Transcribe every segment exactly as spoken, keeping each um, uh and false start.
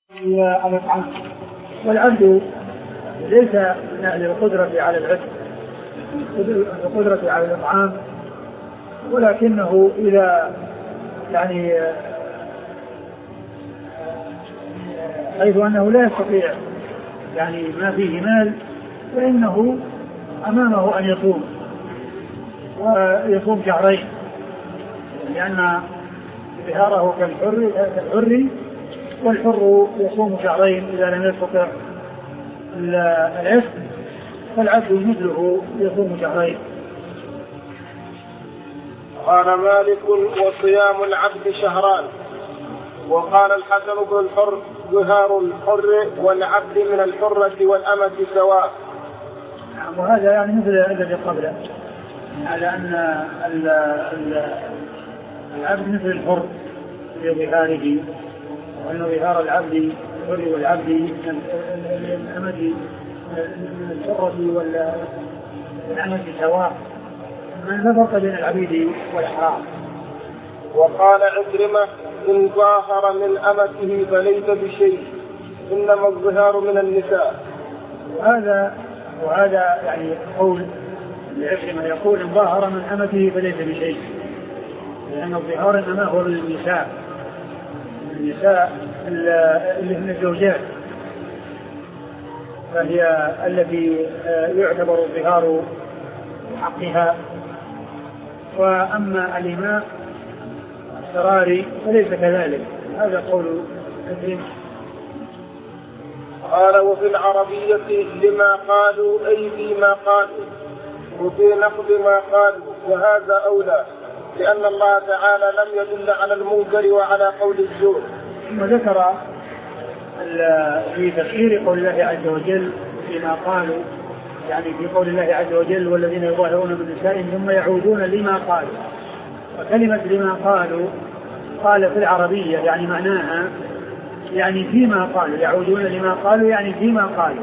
والعبد ليس للقدرة على العتق، القدرة على الإطعام، ولكنه إذا يعني حيث أنه لا يستطيع يعني ما فيه مال، فإنه أمامه أن يصوم ويصوم شهرين، لأن ظهاره كالحر كالحر والحر يصوم شهرين إذا لم يستطع العتق، فالعبد مثله يصوم شهرين. قال مالك: وصيام العبد شهران. وقال الحسن بن الحر: ظهار الحر والعبد من الحرة والأمة سواء. وهذا يعني مثل الذي قبله، على أن العبد مثل الحر في ظهاره، وأن ظهار العبد الحر والعبد من الأمة من الحرة والأمة سواء، لا فرق بين العبيد والأحرار. وقال عكرمة: إن ظاهر من أمته فليس بشيء، إنما الظهار من النساء. وهذا وهذا يعني قول عكرمة، يقول إن ظاهر من أمته فليس بشيء، لأن الظهار إنما هو للنساء، النساء اللي من الزوجات، فهي التي يعتبر الظهار حقها. وأما الإماء السراري فليس كذلك، هذا قول كثير. قال: وفي العربية لما قالوا أي فيما قالوا، وفي نقض ما قالوا، وهذا أولى، لأن الله تعالى لم يدل على المنكر وعلى قول الزور. ثم ذكر في تفسير قول الله عز وجل فيما قالوا، يعني في قول الله عز وجل: والذين يظاهرون من نسائهم ثم يعودون لما قالوا. وكلمة لما قالوا قال في العربية يعني معناها يعني فيما قالوا، يعودون لما قالوا يعني فيما قالوا،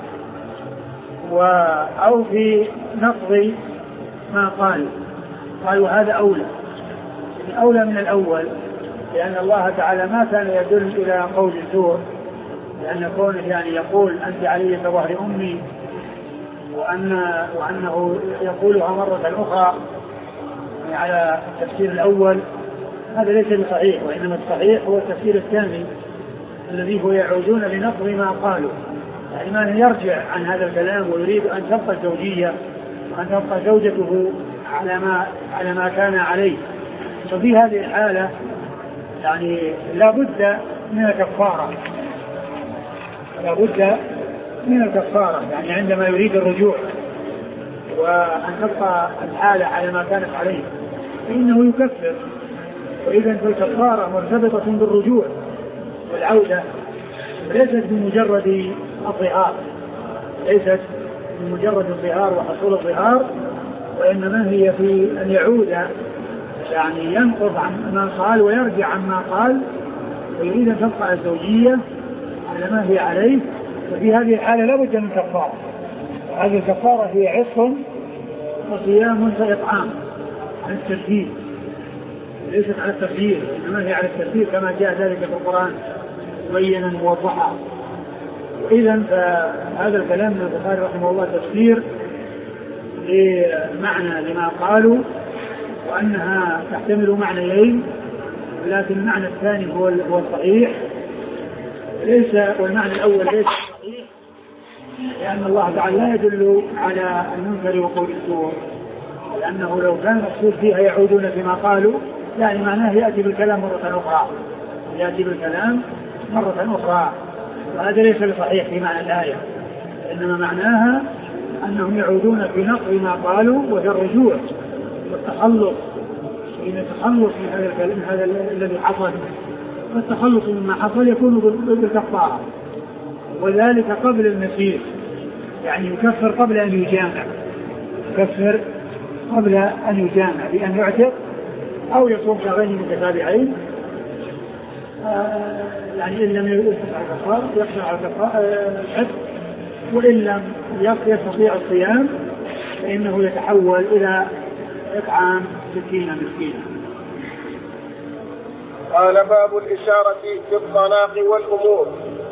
أو في نقض ما قالوا، قالوا هذا أولى، يعني أولى من الأول، لأن الله تعالى ما كان يدل إلى قول الزور، لأن كونه يعني يقول أنت علي كظهر أمي، وأن وأنه يقولها مرة أخرى يعني على التفسير الأول، هذا ليس بصحيح، وإنما الصحيح هو التفسير الثاني الذي هو يعودون لنقض ما قالوا، يعني ما يرجع عن هذا الكلام ويريد أن تبقى الزوجية وأن تبقى زوجته على ما على ما كان عليه. ففي هذه الحالة يعني لا بد من الكفارة، لا بد من الكفارة، يعني عندما يريد الرجوع وأن تبقى الحالة على ما كانت عليه فإنه يكفر. وإذا فالكفارة مرتبطة بالرجوع والعودة، ليست بمجرد الظهار، ليست بمجرد الظهار وحصول الظهار، وإنما هي في أن يعود، يعني ينقض عن ما قال ويرجع عما قال ويريد أن تبقى الزوجية على ما هي عليه. ففي هذه الحالة لا بد من كفارة، هذه الكفارة هي عتق وصيام وإطعام عن التسهيل، ليست على التسهيل، إنما هي على التسهيل كما جاء ذلك في القرآن مبينا موضحا. إذن فهذا الكلام من البخاري رحمه الله تفسير لمعنى لما قالوا، وأنها تحتمل معنيين، لكن المعنى الثاني هو هو الصحيح، ليس والمعنى الأول ليس صحيح، لأن الله تعالى لا يدل على المنكر وقول الزور، لأنه لو كان مقصود فيها يعودون فيما قالوا يعني معناه يأتي بالكلام مرة أخرى، يأتي بالكلام مرة أخرى، وهذا ليس بصحيح في معنى الآية، إنما معناها أنهم يعودون في نقض ما قالوا وفي الرجوع والتخلص، إن التخلص من هذا الكلام هذا الذي حصل، والتخلص مما حصل يكون بالكفارة، وذلك قبل المسير، يعني يكفر قبل أن يجامع، يكفر قبل أن يجامع بأن يعتق أو يصوم شهرين متتابعين، آه يعني إن لم يستطع الكفار يقشع على العتق، وإن لم يستطيع الصيام فإنه يتحول إلى إطعام ستين مسكينا. قال: باب الإشارة في الطلاق والأمور.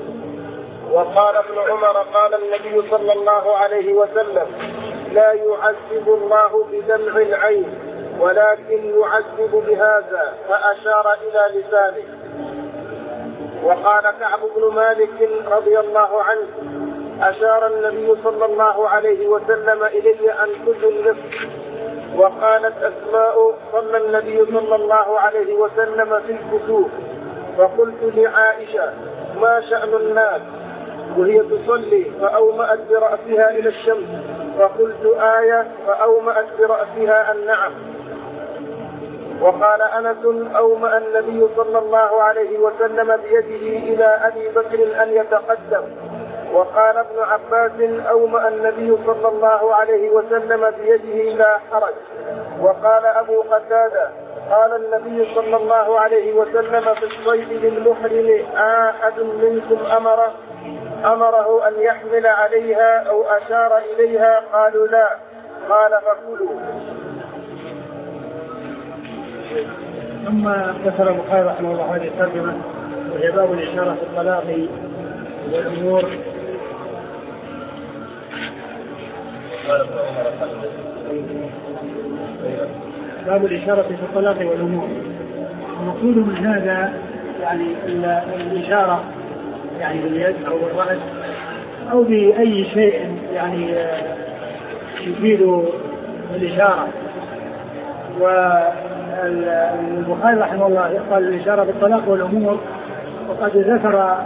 وقال ابن عمر قال النبي صلى الله عليه وسلم لا يعذب الله بدمع العين ولكن يعذب بهذا، فأشار إلى لسانه. وقال كعب بن مالك رضي الله عنه أشار النبي صلى الله عليه وسلم إلي أن تذل. وقالت أسماء صلى النبي صلى الله عليه وسلم في الكسوف، فقلت لعائشة ما شأن الناس وهي تصلي فأومأت برأسها إلى الشمس، فقلت آية فأومأت برأسها النعم. وقال أنس أومأ النبي صلى الله عليه وسلم بيده إلى أبي بكر أن يتقدم. وقال ابن عباس أومأ النبي صلى الله عليه وسلم بيده لا حرج. وقال أبو قتادة قال النبي صلى الله عليه وسلم في الصيد للمحرم أحد منكم أمره أمره أن يحمل عليها أو أشار إليها؟ قالوا لا. قال فكلوا. ثم ذكر البخاري رحمه الله هذه الترجمة وهي باب الإشارة في الطلاق والأمور. باب الإشارة في الطلاق والأمور. المقصود من هذا يعني الإشارة يعني باليد أو بالرأس أو بأي شيء يعني يفيد الإشارة. والبخاري رحمه الله قال الإشارة بالطلاق والأمور، وقد ذكر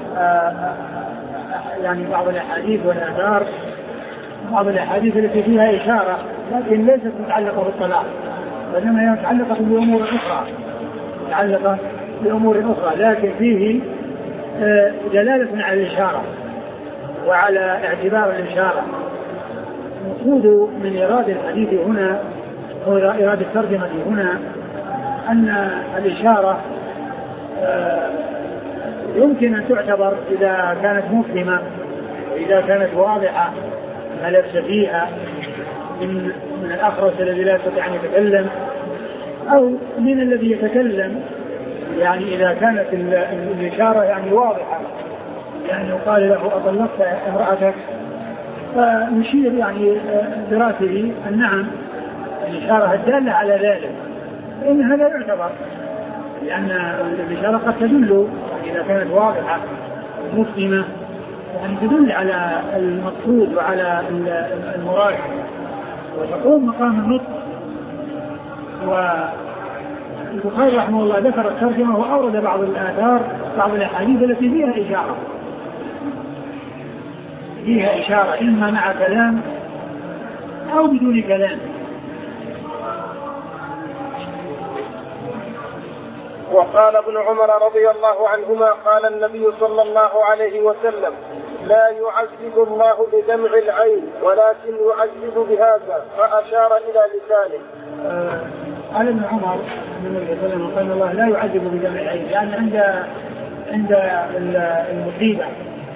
يعني بعض الأحاديث والآثار بعض الأحاديث التي فيها إشارة لكن ليست متعلقة بالطلاق، وإنما هي متعلقة بأمور أخرى متعلقة بأمور أخرى لكن فيه دلالة على الإشارة وعلى اعتبار الإشارة. المقصود من إرادة الحديث هنا أو إرادة الترجمة هنا أن الإشارة يمكن أن تعتبر إذا كانت مفهمة وإذا كانت واضحة ما لبس فيها من من الأخرس الذي لا يستطيع أن يتكلم أو من الذي يتكلم، يعني إذا كانت الإشارة يعني واضحة يعني يقال له أطلقت امرأتك فنشير يعني براسه النعم، الإشارة الدالة على ذلك، إن هذا يعتبر لأن الإشارة قد تدل إذا كانت واضحة مفهمة يعني تدل على المقصود وعلى المراد وتقوم مقام النطق. والبخاري رحمه الله ذكر الترجمة وأورد بعض الآثار بعض الأحاديث التي فيها إشارة فيها إشارة إما مع كلام أو بدون كلام. وقال ابن عمر رضي الله عنهما قال النبي صلى الله عليه وسلم لا يعذب الله بدمع العين ولكن يعذب بهذا، فأشار إلى لسانه. قال ابن عمر قال الله لا يعذب بدمع العين لأن عند عند المصيبة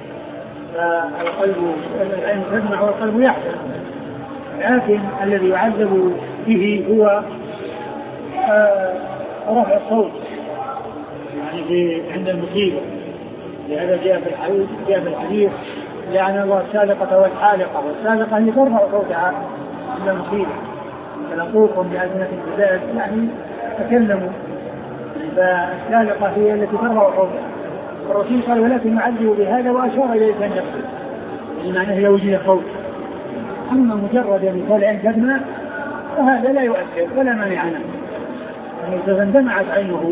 القلب العين تدمع والقلب يحزن، لكن الذي يعذب به هو رفع الصوت يعني في عند المصيبة. لهذا جاء في الحديث جاء في الحديث لعن الله السالقة والحالقة، والسالقة هي ترفع صوتها عند المصيبة، فنقولكم بألسنة الكتاب يعني تكلموا، فالسالقة هي التي ترفع صوتها. الرسول قال ولكن يعذب بهذا وأشار إلى لسان نفسه بمعنى هي وجه صوت. أما مجرد مثال عين تدمع فهذا لا يؤثر ولا مانع عنه، يعني إذا اندمعت عينه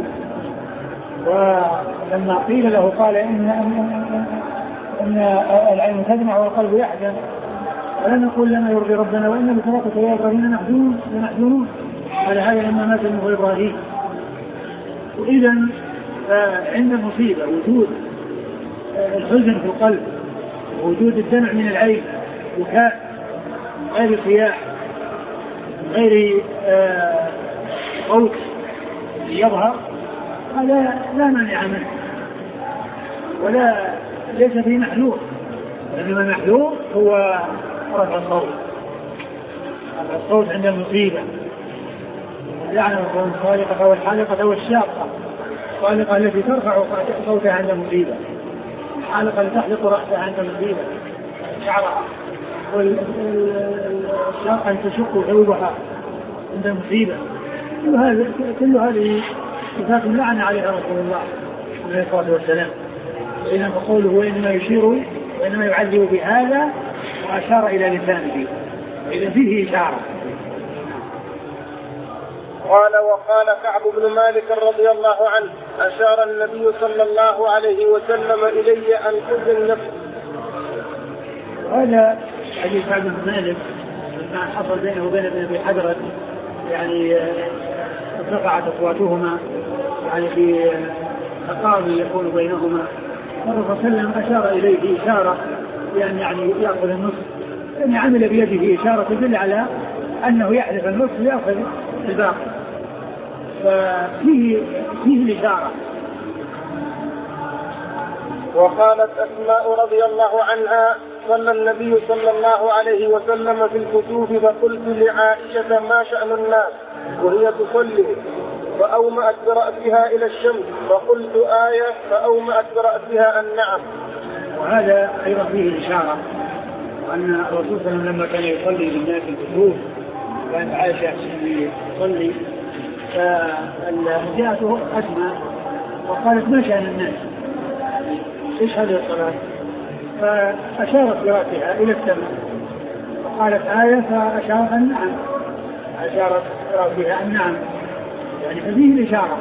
ولما قيل له قال إن, إن, إن العين تدمع والقلب يحزن ولا نقول لنا يرضي ربنا وإن بصراطك يا إبراهيم لمحزونون، على هذا لما مات ابنه إبراهيم. وإذا عند المصيبة وجود الحزن في القلب وجود الدمع من العين بكاء غير صياح غير صوت يظهر هذا لا مانع منه ولا ليس فيه محذور، إنما المحذور هو رفع الصوت رفع الصوت عند المصيبة. لعن الله الخالقة والحالقة والشاقة، الخالقة التي ترفع صوتها عند المصيبة، حالقة تحلق رأسها عند مصيبة شعرها، والشاقة تشق ثوبها عند مصيبة. كل هذا كل هذه صفات لعن عليها رسول الله عليه الصلاة والسلام. إنما قوله وإنما يشير وإنما يعذب بهذا وأشار إلى لسانه، إذا فيه إشارة. قال وقال كعب بن مالك رضي الله عنه أشار النبي صلى الله عليه وسلم إلي أن أذن نفسي. هذا حديث كعب بن مالك ما حصل بينه وبين ابن أبي حدرة، يعني ارتفعت أصواتهما يعني في تقاضي يكون بينهما. الرسول صلى الله عليه وسلم أشار إليه إشارة يعني يعني يأخذ النصف، يعني عمل بيده إشارة تدل على أنه يحذف النصف ويأخذ الباقي، فيه فيه الإشارة. وقالت أسماء رضي الله عنها صلى النبي صلى الله عليه وسلم في الكسوف فقلت لعائشة ما شأن الناس وهي تصلي فأومأت برأسها إلى الشمس فقلت آية فأومأت برأسها النعم. وهذا أيضا فيه إشارة أن الرسول صلى الله عليه وسلم لما كان يصلي للناس الكسوف كانت عائشة تصلي فجاءته أسماء وقالت ما شأن الناس إيش هذه الصلاة؟ فأشارت برأسها إلى السماء وقالت آية فأشارت النعم، أشارت برأسها النعم، يعني فيه الإشارة.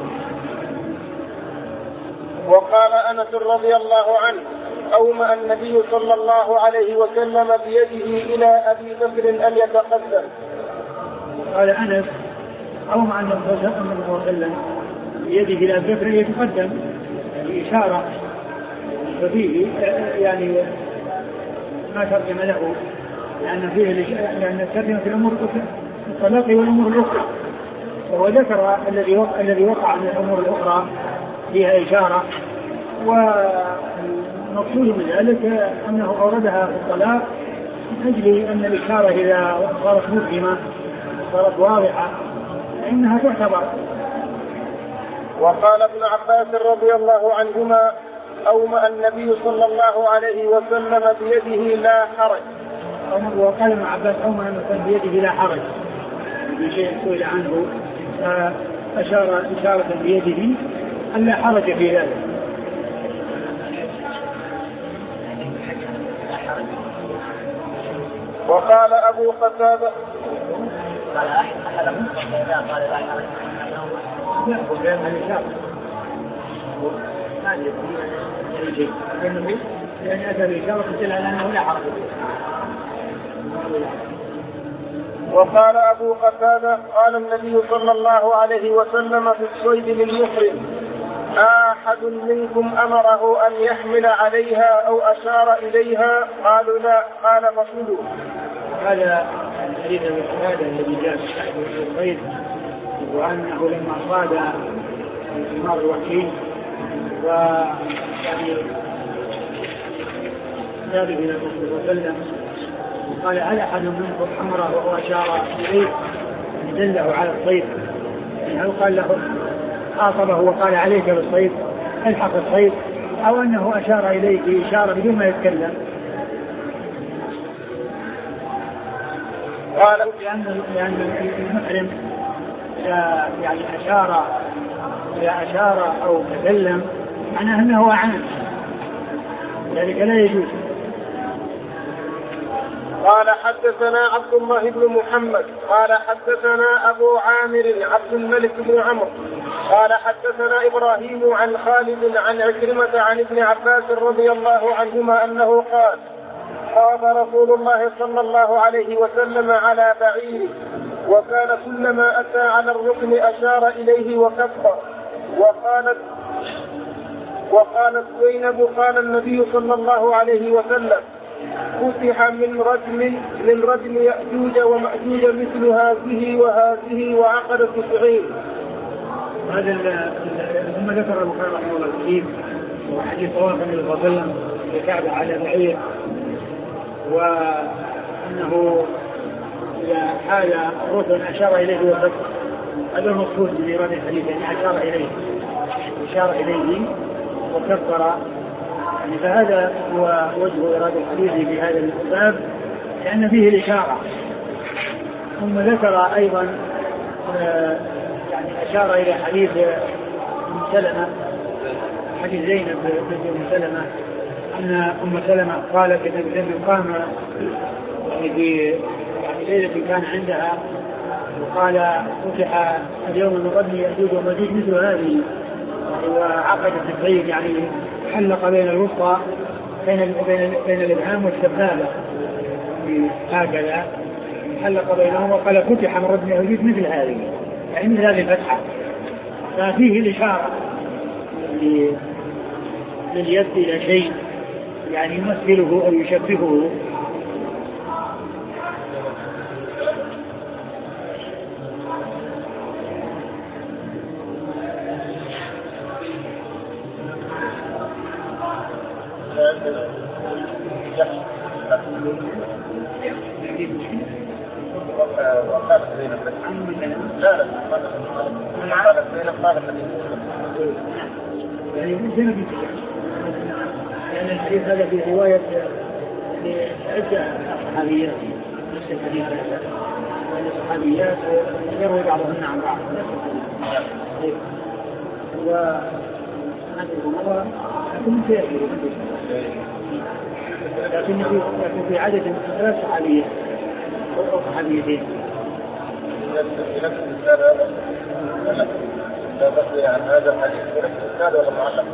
وقال أنس رضي الله عنه أومأ النبي صلى الله عليه وسلم بيده إلى أبي بكر أن يتقدم. قال أنس أومأ النبي صلى الله عليه وسلم بيده إلى أبي بكر أن يتقدم، يعني إشارة، ففيه يعني ما ترجم له لأن فيه لأن الترجمة في الأمور الطلاق والأمور الأخرى، وهو ذكر الذي وقع الذي وقع من الأمور الأخرى فيها إشارة، والمقصود من ذلك أنه أوردها في الطلاق من أجل أن الإشارة إذا صارت مفهمة صارت واضحة فإنها تعتبر. وقال ابن عباس رضي الله عنهما أومأ النبي صلى الله عليه وسلم بيده لا حرج. وقال ابن عباس أومأ بيده لا حرج، بشيء سئل عنه فأشار إشارة بيده أن لا حرج في ذلك. وقال أبو قتادة قال أحدهم قال لا حرج يأخذ بأن الإشارة ما يكون أي شيء لأن أتى الإشارة تدل على أنه لا حرج. وقال أبو قتادة قال النبي صلى الله عليه وسلم في الصيد للمحرم أحد منكم أمره أن يحمل عليها أو أشار إليها؟ قالوا لا. قال فصلوا. هذا الحديث القتادة الذي جاء في الصيد وأنه لما صاد الحمار الوحشي ويعني ذهب إلى الرسول صلى الله عليه وسلم قال هل أحد منكم أمره وهو أشار إليه دله على الصيد؟ هل قال له خاطبه وقال عليك بالصيد الحق الصيد، أو أنه أشار إليه بإشارة بدون ما يتكلم؟ قال لأن لأن المحرم يعني أشار إذا أشار أو تكلم معناه أنه أعان، ذلك لا يجوز. قال حدثنا عبد الله بن محمد قال حدثنا أبو عامر عبد الملك بن عمرو قال حدثنا إبراهيم عن خالد عن عكرمة عن ابن عباس رضي الله عنهما أنه قال خاض رسول الله صلى الله عليه وسلم على بعيره وكان كلما أتى على الركن أشار إليه وكفر. وقالت وقالت زينب قال النبي صلى الله عليه وسلم فتح من رجم من رجم يأجوج ومأجوج مثل هذه وهذه وعقد تسعين. هذا ثم ذكر البخاري رحمه الله الكريم وحديث طواف النبي صلى الله عليه وسلم الكعبة على بعير، وأنه إذا حال الركن أشار إليه وكفر. هذا المقصود من إيراد الحديث، يعني أشار إليه أشار إليه وكفر يعني فهذا هو وجه إرادة الحديث في هذا الباب، لأن فيه الإشارة. ثم ذكر أيضا آه يعني أشار إلى حديث أم سلمة، حديث زينب بنت أم سلمة، أن أم سلمة قالت إن النبي قام يعني في يعني ليلة كان عندها وقال فتح اليوم من ربي يأجوج ومأجوج مثل هذه، وعقدت البيت يعني حلق بين الوسطى بين بين بين الإبهام والسبابة هكذا، حلق بينهما وقال فتح من ربي يأجوج مثل هذه، يعني مثل هذه الفتحة. ففيه الإشارة لليد إلى شيء يعني يمثله أو يشبهه. لأن الحديث هذا في رواية عدة صحابيات نفس الحديث هذا، الصحابيات يروي بعضهن عن بعض وهذه المرة لكن سيأتي لكن في لكن في عدد ثلاث صحابيات أو صحابيتين. لا بس عن هذا الحديث في نفس الإسناد ولا معلق؟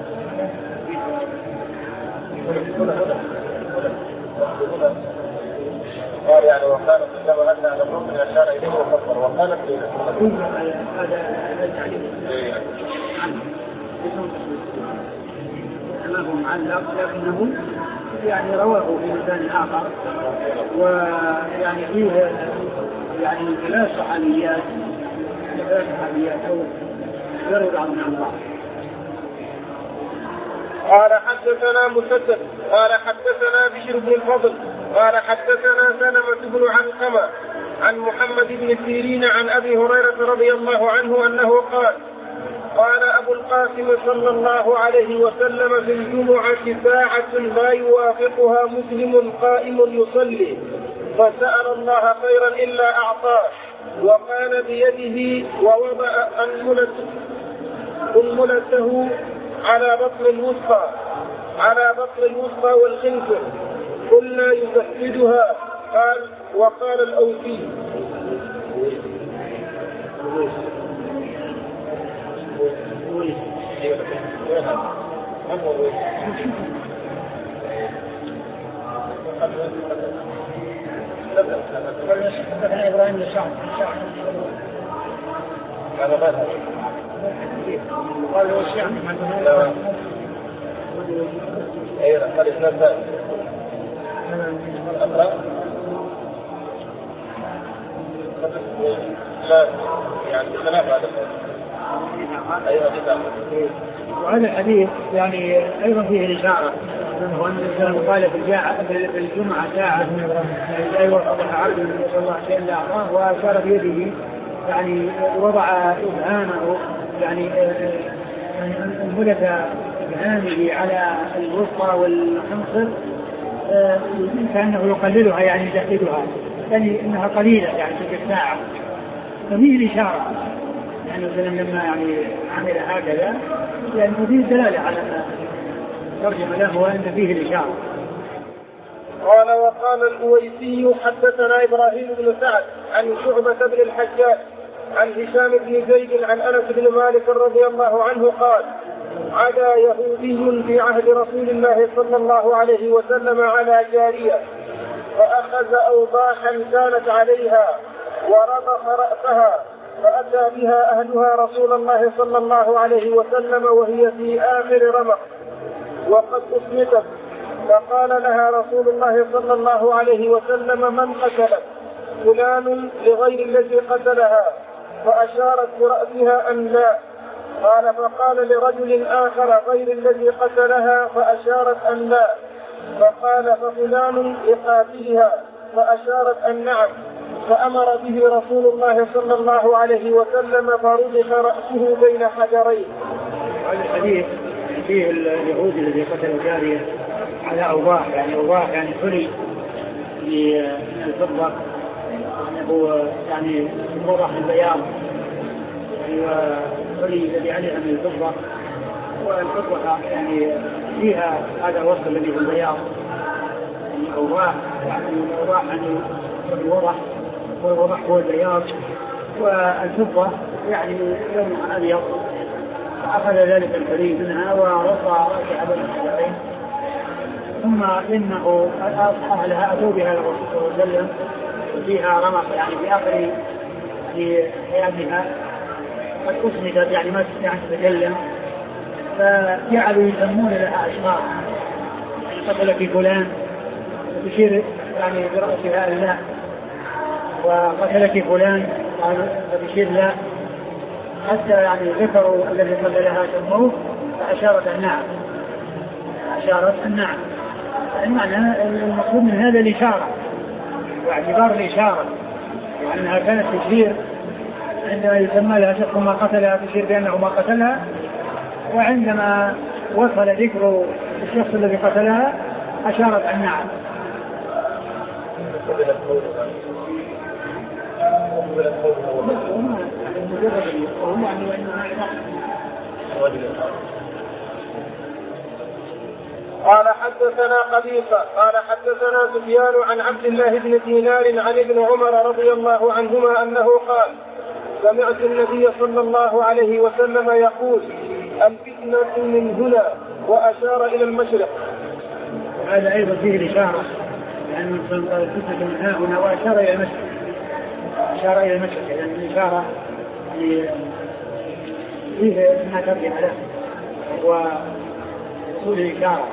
قال يعني وقالت له أن هذا الركن أشار إليه وكفر، وقالت له هذا التعليم ما هو معلق لكنه يعني رواه في مكان آخر، ويعني فيه يعني ثلاث صحابيات ثلاث صحابيات أو يروي بعضهم عن بعض. قال حدثنا مسدد قال حدثنا بشر بن الفضل قال حدثنا سلمة بن علقمة عن محمد بن سيرين عن أبي هريرة رضي الله عنه أنه قال قال أبو القاسم صلى الله عليه وسلم في الجمعة ساعة لا يوافقها مسلم قائم يصلي فسأل الله خيرا إلا أعطاه، وقال بيده ووضع أنملته على بطن الوسطى على بطن الوسطى والخنصر قلنا يسددها. قال وقال الأوفي إبراهيم للشعب هذا ماذا؟ قال له الشعب أيضا قال إثنان ثاني أقرأ لا يعني خلاف هذا أيضا وهذا الحديث يعني أيضا فيه الإشارة أنه أن قال في الجمعة ساعة لا يوافقها عبد صلى الله عليه وسلم أعطاه، وأشار بيده يعني وضع إبهامه يعني انفلت إبهامه على الوسطى والخنصر كأنه يقللها يعني يزهدها، يعني إنها قليلة يعني تلك الساعة. ففيه الإشارة يعني مثلا لما يعني عمل هكذا يعني فيه الدلالة على أن ترجم له وأن فيه الإشارة. قال وقال الأويسي حدثنا إبراهيم بن سعد عن شعبة بن الحجاج عن هشام بن زيد عن أنس بن مالك رضي الله عنه قال عدا يهودي في عهد رسول الله صلى الله عليه وسلم على جارية فأخذ أوضاحا كانت عليها وربط رأسها فأتى بها أهلها رسول الله صلى الله عليه وسلم وهي في آخر رمق وقد أصمتت، فقال لها رسول الله صلى الله عليه وسلم من قتلت؟ فلان لغير الذي قتلها، فأشارت برأسها أن لا. قال فقال لرجل آخر غير الذي قتلها فأشارت أن لا، فقال ففلان لقاتلها، فأشارت أن نعم، فأمر به رسول الله صلى الله عليه وسلم فرضخ رأسه بين حجرين. هذا الحديث فيه اليهود الذي قتلوا جارية على أوضاع، يعني أوضاع يعني حلي من الفضة، أنه يعني وضح البياض وحلي الذي عليها من الفضة، والفضة يعني فيها هذا الوصف الذي في البياض، يعني أوضاع يعني الأوضاع يعني الوضح والوضح هو البياض، والفضة يعني لون أبيض. أخذ ذلك الحلي منها ورفع رأسها بين الصدرين، ثم إنه أهلها أتوا بها للرسول صلى الله عليه وسلم وفيها رمق، يعني في آخر في حياتها قد أسندت يعني ما تستطيع أن تتكلم، فجعلوا يسمون لها أشخاص، يعني قتلك فلان وتشير يعني برأسها لا، وقتلك فلان وتشير لا، حتى يعني ذكروا الذي قتلها سموه فأشارت النعم، أشارت النعم. المعنى المقصود من هذا الإشارة واعتبار الإشارة، وأنها كانت تشير عندما يسمى لها شخص ما قتلها تشير بأنه ما قتلها، وعندما وصل ذكر الشخص الذي قتلها أشارت النعم. قال حدثنا قبيصة قال حدثنا سفيان عن عبد الله بن دينار عن ابن عمر رضي الله عنهما أنه قال سمعت النبي صلى الله عليه وسلم يقول الفتنة من هنا، وأشار إلى المشرق. هذا أيضا فيه الإشارة، لأن الفتنة من هنا وأشار إلى المشرق، أشار إلى المشرق، لأن يعني الإشارة فيه ما ترجع له وصول الإشارة.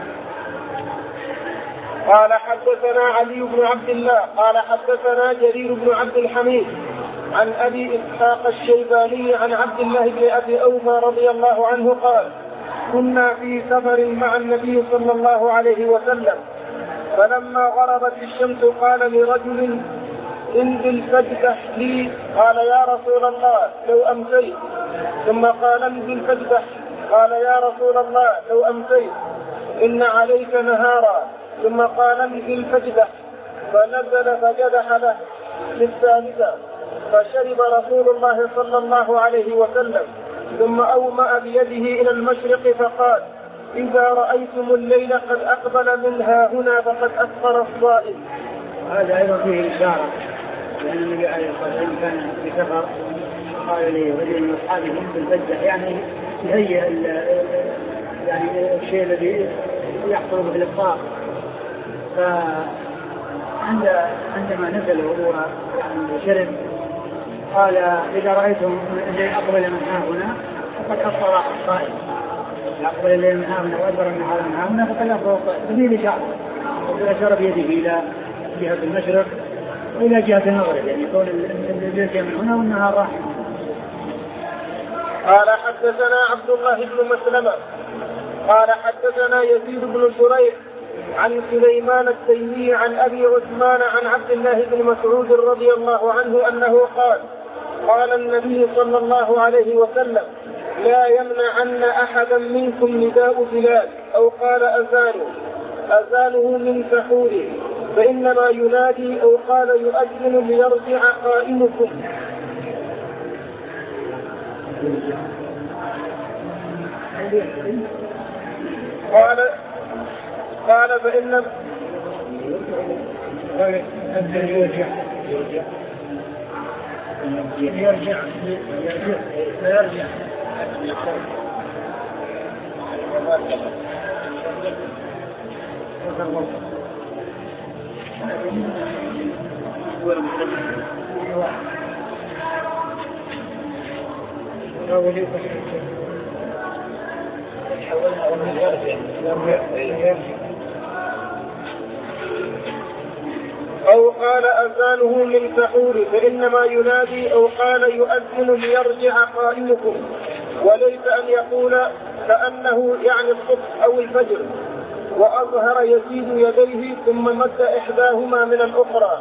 قال حدثنا علي بن عبد الله قال حدثنا جرير بن عبد الحميد عن أبي إسحاق الشيباني عن عبد الله بن أبي أوفى رضي الله عنه قال كنا في سفر مع النبي صلى الله عليه وسلم، فلما غربت الشمس قال لرجل انزل فاجدح لي، قال يا رسول الله لو أمسيت، ثم قال انزل فاجدح، قال يا رسول الله لو أمسيت إن عليك نهارا، ثم قال انزل فاجدح، فنزل فجدح له. للثالثة فشرب رسول الله صلى الله عليه وسلم، ثم أومأ بيده إلى المشرق فقال إذا رأيتم الليل قد أقبل منها هنا فقد أفطر الصائم. هذا أيضا فيه إشارة، لأن النبي عليه الصلاة والسلام كان في سفر، قال لي رجل من أصحابه انزل فاجدح، يعني يهيئ يعني الشيء الذي يحصل به الإفطار. فعند عندما نزل وهو يعني شرب قال إذا رأيتم الليل أقبل من ها هنا فقد أفطر الصائم، أقبل الليل من ها هنا وأدبر النهار من ها هنا فقد أفطر الصائم. هذه الإشارة، وأشار بيده إلى جهة المشرق وإلى جهة المغرب، يعني يكون الليل جاء من هنا والنهار راح. قال حدثنا عبد الله بن مسلمة قال حدثنا يزيد بن شريح عن سليمان التيمي عن أبي عثمان عن عبد الله بن مسعود رضي الله عنه أنه قال قال النبي صلى الله عليه وسلم لا يمنعن أحدا منكم نداء بلال، أو قال أذانه أذانه من سحوره، فإنما ينادي، أو قال يؤذن ليرجع قائمكم. قال قال فإن يرجع يرجع يرجع أو قال أذانه من سحور، فإنما ينادي، أو قال يؤذن ليرجع قائمكم، وليس أن يقول كأنه يعني الصبح أو الفجر. وأظهر يزيد يديه ثم مد إحداهما من الأخرى.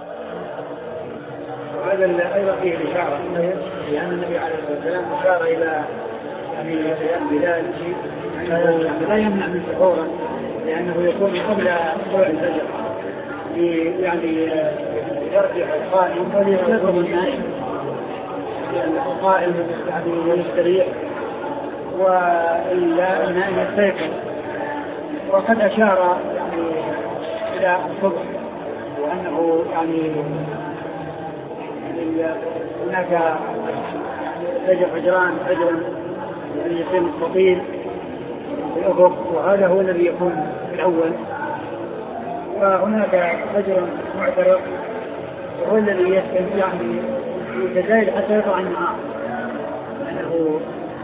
هذا أيضا فيه الإشارة، لأن النبي عليه الصلاة والسلام أشار إلى يعني بلال لا يمنع من سحوره لأنه يكون قبل طلوع الفجر يعني يرجع القائم وليستيقظ النائم القائم يعني يستريح والنائم يستيقظ. وقد أشار يعني إلى الصبح وأنه يعني هناك فجر فجران فجر يعني يكون مستطيل في الأفق وهذا هو الذي يكون في الأول، وهناك فجر معترض وهو الذي يسكن يعني يتزايد حتى يطلع النهار لأنه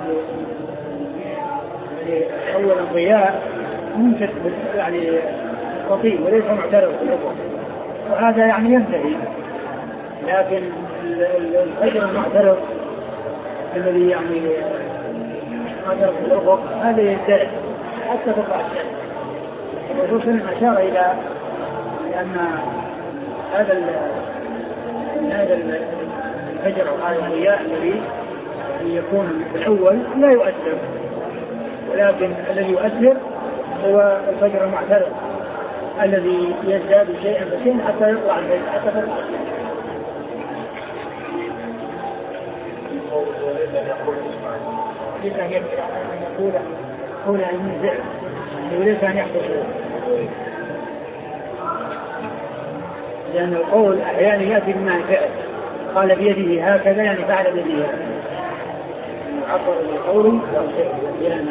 يعني أولا ضياء ممكن يعني مستطيل وليس معترض في الأفق وهذا يعني ينتهي، لكن الفجر المعترض الذي يعني معترض في الأفق هذا يزداد حتى تطلع الشمس. الرسول صلى الله عليه وسلم أشار إلى أن هذا هذا الفجر أو هذا الضياء الذي يكون في الأول لا يؤثر، ولكن الذي يؤثر هو الفجر المعترض الذي يزداد شيئا فشيئا حتى يطلع حتى تطلع الشمس. ليس أن يقول قول المنزع وليس أن يحدث، لأن القول أحيانا يأتي بما فعل قال بيده هكذا يعني فعل بيده هكذا عبر بالقول أو شيء.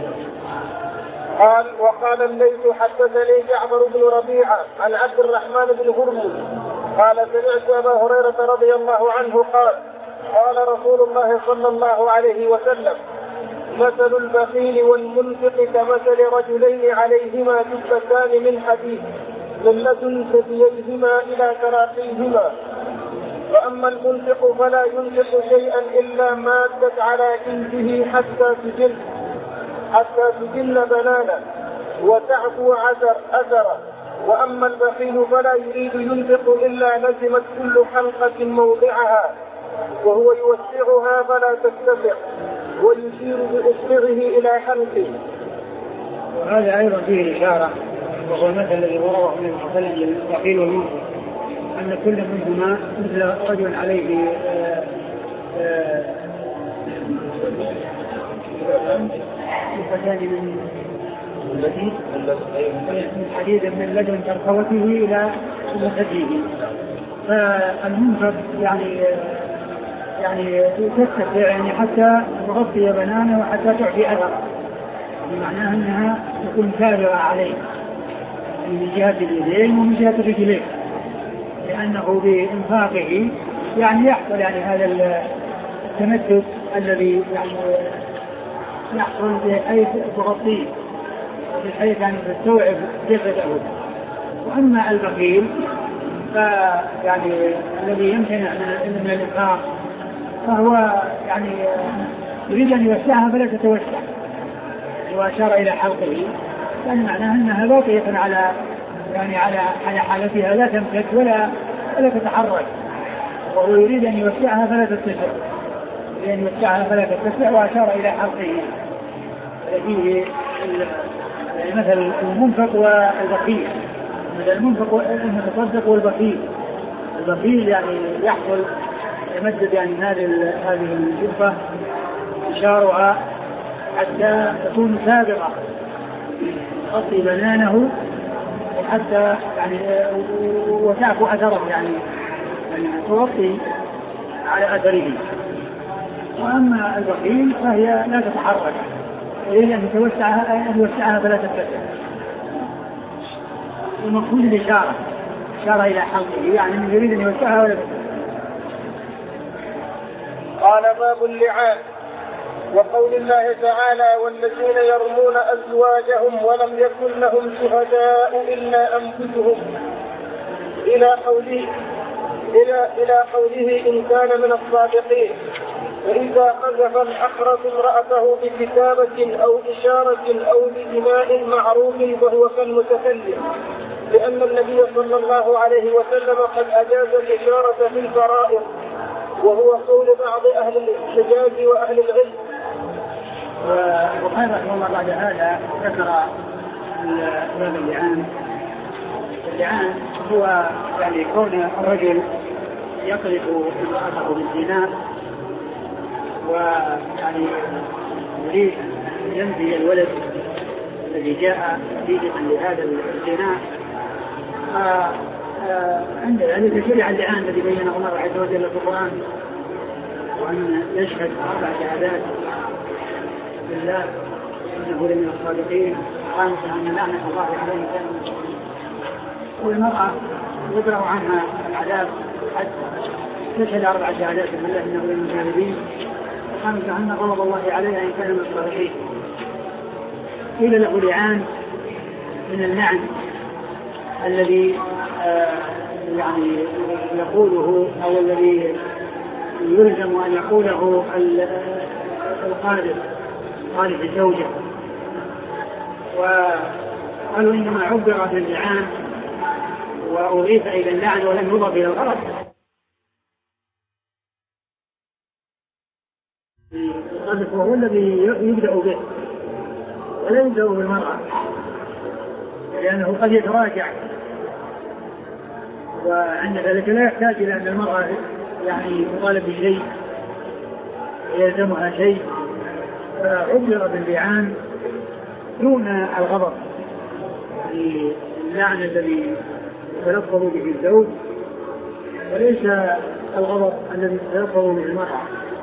قال وقال الليث حدثني جعفر بن ربيعة عن عبد الرحمن بن هرمز قال سمعت أبا هريرة رضي الله عنه قال قال رسول الله صلى الله عليه وسلم مثل البخيل والمنفق كمثل رجلين عليهما جبتان من حديد من لدن ثدييهما إلى تراقيهما، فأما المنفق فلا ينفق شيئا إلا مادت على جلده حتى تجل حتى تجل بنانا وتعفو عثر أثره، وأما البخيل فلا يريد ينفق إلا لزمت كل حلقة موضعها وهو يوسعها فلا تتسع ويشير بإصبعه إلى حلقه. وهذا أيضا فيه إشارة وهو المثل الذي رواه من المحتل البخيل والمنفق أن كل منهما مثل رجل عليه فتان من من حديد من لدن ترقوته إلى ثديه، فالمنفق يعني يعني تستطيع يعني حتى تغطي بنانه وحتى تعفي أثر، بمعنى أنها تكون سابقة عليه من جهة اليدين ومن جهة الرجلين، لأنه بإنفاقه يعني يحصل يعني هذا التمدد الذي يعني يحصل بحيث تغطيه بحيث يعني تستوعب جسده. وأما البخيل فيعني الذي يمتنع من الإنفاق فهو يعني يريد أن يوسعها فلا تتوسع، وأشار إلى حلقه لأن معناها أنها باقية على يعني على على حالتها لا تمتد ولا ولا تتحرك، وهو يريد أن يوسعها فلا تتسع يريد أن يوسعها فلا تتسع وأشار إلى حلقه فيه يعني مثل المنفق والبخيل، مثل المنفق المتصدق والبخيل. البخيل يعني يحصل يمدد يعني هذه هذه الجبهة إشارها حتى تكون سابقة تغطي بنانه وحتى يعني وتعفو أثره يعني تغطي على أثره. وأما البخيل فهي لا تتحرك يريد أن توسعها أن يوسعها فلا تتسع. ومقصود الإشارة إشارة إلى حلقه يعني من يريد أن يوسعها ولا تتسع. قال باب اللعان وقول الله تعالى والذين يرمون أزواجهم ولم يكن لهم شهداء إلا أنفسهم إلى قوله إلى إلى قوله إن كان من الصادقين. وإذا قذف الأخرس امرأته بكتابة أو إشارة أو بإيماء معروف فهو كالمتكلم، لأن النبي صلى الله عليه وسلم قد أجاز الإشارة في الفرائض وهو قول بعض أهل الحجاز وأهل العلم. والبخاري رحمه الله بعد هذا ذكر باب اللعان. اللعان هو يعني كون الرجل يقذف امرأته بالزنا ويعني يريد ينفي الولد الذي جاء نتيجة لهذا الزنا. عند ذلك شرع اللعان الذي بينه الله عز وجل في القرآن، وأن يشهد أربع شهادات بالله إنه لمن الصادقين، خامسا أن لعنة الله عليه كان، والمرأة يدرأ عنها العذاب حتى تشهد أربع شهادات بالله إنه لمن الكاذبين، وخامسا أن غضب الله عليها إن كان من الصالحين. قيل له لعان من اللعن الذي آه يعني يقوله أو الذي يلزم أن يقوله القاذف قاذف الزوجة. وقالوا إنما عبر باللعان وأضيف إلى اللعن ولم يضف إلى الغرض. القاذف هو الذي يبدأ به ولا يبدأ بالمرأة، لأنه قد يتراجع، وعند ذلك لا يحتاج إلى أن المرأة يعني تطالب بشيء يلزمها شيء، فعبر باللعان دون الغضب اللعن الذي يتلفظ به الزوج، وليس الغضب الذي يتلفظ به المرأة.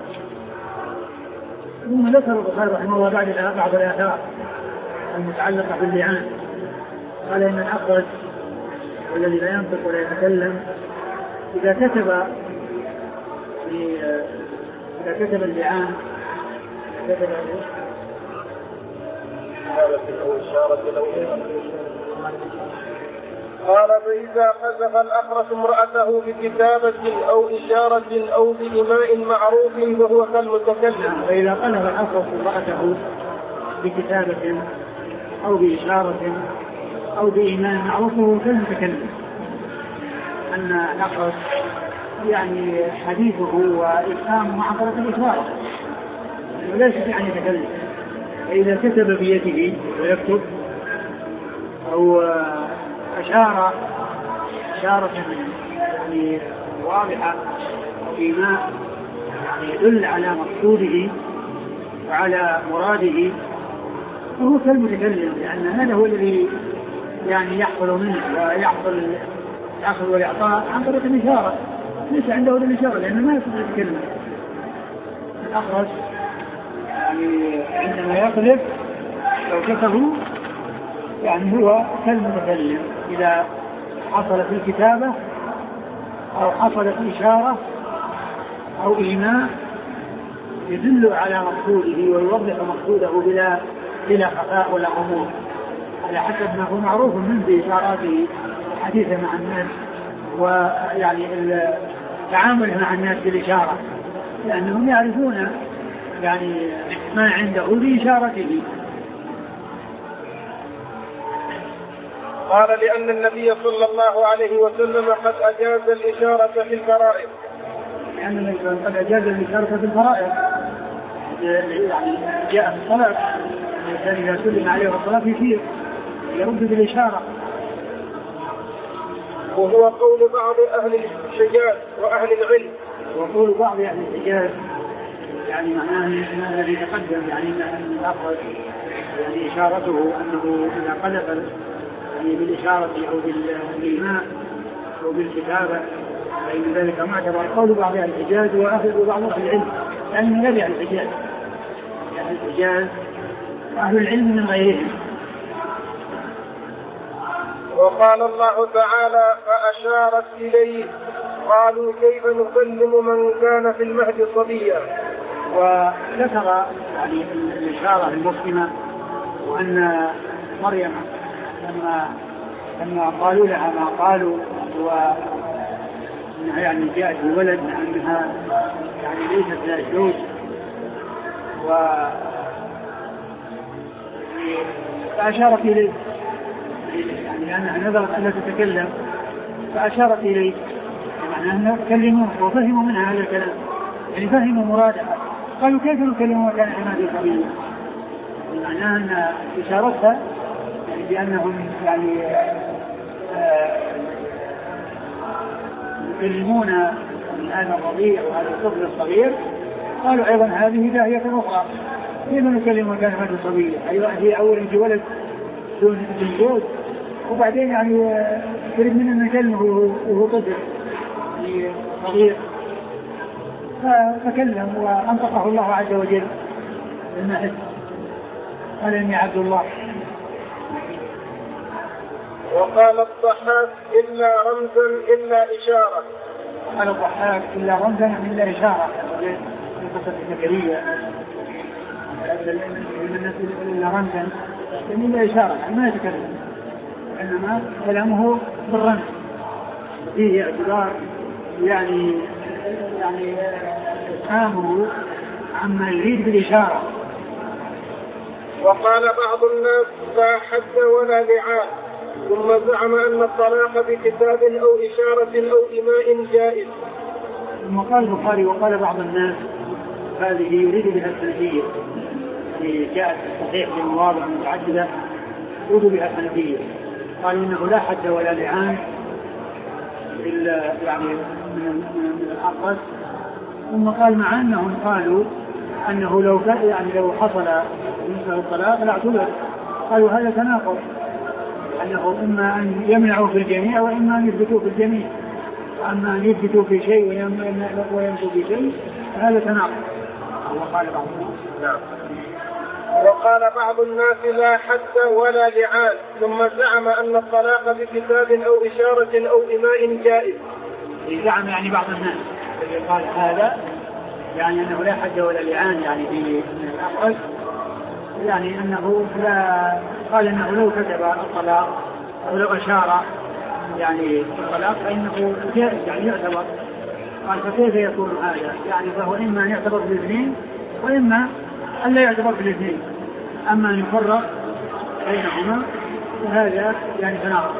ثم ذكر البخاري رحمه الله بعد بعض الآثار المتعلقة باللعان، قال إن الأخرج والذي لا ينطق ولا يتكلم إذا كتب إذا كتب اللعان كتب قال فإذا قذف الأخرس امرأته بكتابة أو إشارة أو بإيماء معروف فهو كالمتكلم. فإذا قذف الأخرس امرأته بكتابة أو بإشارة أو بإيماء معروف فهو كالمتكلم. أن الأخرس يعني حديثه وإفهامه مع طريق الإشارة وليس يعني يتكلم. فإذا كتب بيده ويكتب أو أشار إشارة يعني واضحة وإيماء يعني يدل على مقصوده وعلى مراده فهو كالمتكلم، لأن هذا هو الذي يعني يحصل منه ويحصل الأخذ والإعطاء عن طريق الإشارة، ليس عنده ولا الإشارة لأنه ما يستطيع يتكلم. الأخرس يعني عندما يقلب لو كتبه يعني هو كالمتكلم إذا حصلت الكتابة أو حصلت إشارة أو إيماء يدل على مقصوده ويوضح مقصوده بلا بلا خفاء ولا غموض، على حسب ما هو معروف منه بإشاراته حديثه مع الناس ويعني تعامله مع الناس بالإشارة، لأنهم يعرفون يعني ما عنده بإشارته. قال لأن النبي صلى الله عليه وسلم قد أجاز الإشارة في الفرائض. لأن النبي قد أجاز الإشارة في الفرائض، يعني جاء في الصلاة الإنسان إذا سلم عليه الصلاة يشير يرد بالإشارة. وهو قول بعض أهل الحجاز وأهل العلم. وقول بعض أهل الحجاز يعني معناه ما الذي تقدم، يعني أن الأفضل يعني إشارته أنه إذا قذف يعني بالإشارة أو بالإيماء أو بالكتابة فإن ذلك معتبر. قول بعض أهل الحجاز وأهل بعض أهل العلم، لأن يعني أهل الحجاز أهل الحجاز أهل العلم من غيرهم. وقال الله تعالى فأشارت إليه قالوا كيف نكلم من كان في المهد صبيا. وذكر يعني الإشارة المسلمة وأن مريم لما لما قالوا لها ما قالوا وأنها يعني جاءت بولد أنها يعني ليست لها زوج، و فأشارت إليه يعني لأنها نظرت أن تتكلم فأشارت إليه معناه أنه تكلمون وفهموا منها هذا الكلام، يعني فهموا مرادها. قالوا كيف نكلمون كان حماد صبيا، معناه أن إشارتها يعني بأنهم يعني يكلمون هذا الرضيع وهذا الطفل الصغير، قالوا أيضا هذه داهية أخرى، كيف نكلم كلمة صبية؟ أيضا هي أولا في ولد دون زوج، وبعدين يعني يريد من أن نكلمه وهو طفل صغير، فتكلم وأنطقه الله عز وجل بالنحس، قال إني عبد الله. وقال الضحاك إلا رمزا إلا إشارة. قال الضحاك إلا رمزا إلا إشارة، في قصة زكريا إلا رمزا إلا إشارة، ما يتكلم إنما كلامه بالرمز، فيه اعتبار يعني يعني إفهامه عما يريد بالإشارة. وقال بعض الناس لا حد ولا لعان، ثم زعم أن الطلاق بكتاب أو إشارة أو إيماء جائز. ثم قال البخاري وقال بعض الناس، هذه يريد بها الحنفية، يعني جاءت في الصحيح في مواضع متعددة يريد بها الحنفية، قال إنه لا حد ولا لعان إلا يعني من من الأقصى. ثم قال مع أنهم قالوا أنه لو يعني لو حصل مثل الطلاق لا اعتبر، قالوا هذا تناقض، أنه إما أن يمنعوا في الجميع وإما أن يثبتوا في الجميع، أما أن يثبتوا في شيء وينفوا في شيء هذا تناقض. وقال بعض نعم. وقال بعض الناس لا حد ولا لعان، ثم زعم أن الطلاق بكتاب أو إشارة أو إيماء جائز. زعم يعني بعض الناس الذي قال هذا يعني أنه لا حد ولا لعان يعني في الأقصى، يعني أنه لا، قال أنه لو كتب الطلاق أو لو أشار يعني الطلاق فإنه جائز يعني يعتبر. قال فكيف يكون هذا؟ يعني فهو إما أن يعتبر بالاثنين وإما أن لا يعتبر بالاثنين، أما أن يفرق بينهما وهذا يعني تناقض.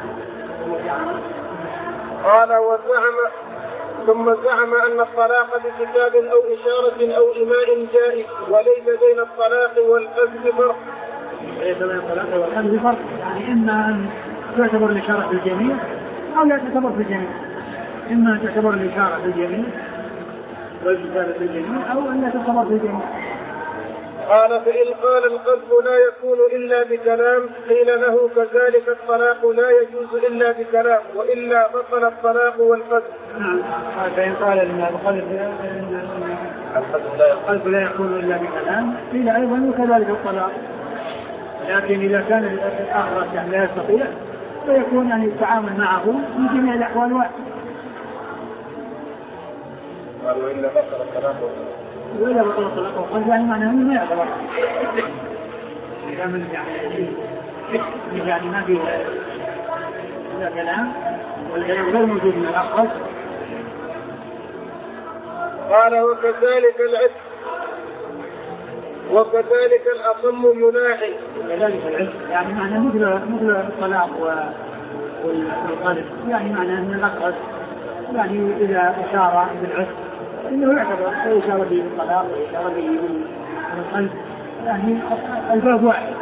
قال وزعم ثم زعم أن الطلاق بكتاب أو إشارة أو إيماء جائز، وليس بين الطلاق والقذف فرق. ليس بين الطلاق والقذف فرق، يعني إما أن تعتبر الإشارة في الجميع أو لا تعتبر في الجميع، إما أن تعتبر الإشارة في الجميع والكتابة في الجميع أو أن لا تعتبر في الجميع. قال فإن قال القذف لا يكون إلا بكلام قيل له كذلك الطلاق لا يجوز إلا بكلام وإلا بطل الطلاق والقذف. نعم. فإن قال إن القذف لا يكون إلا بكلام قيل أيضا وكذلك الطلاق، لكن إذا كان الآخر يعني لا يستطيع فيكون يعني التعامل معه في جميع الأحوال واحد. قال وإلا بطل الطلاق وإلا بطل الطلاق والقذف يعني معناه أنه ما يعتبر كامل يعني يعني ما فيه إلا كلام، والكلام غير موجود من الأخرس. قال وكذلك العتق وكذلك الأصم يناحي. وكذلك العتق يعني معنى مثل مثل الطلاق والقذف، يعني معنى أن الأخرس يعني إذا أشار بالعتق إنه يعتبر ويشار به بالطلاق ويشار به بالقذف، يعني الباب واحد.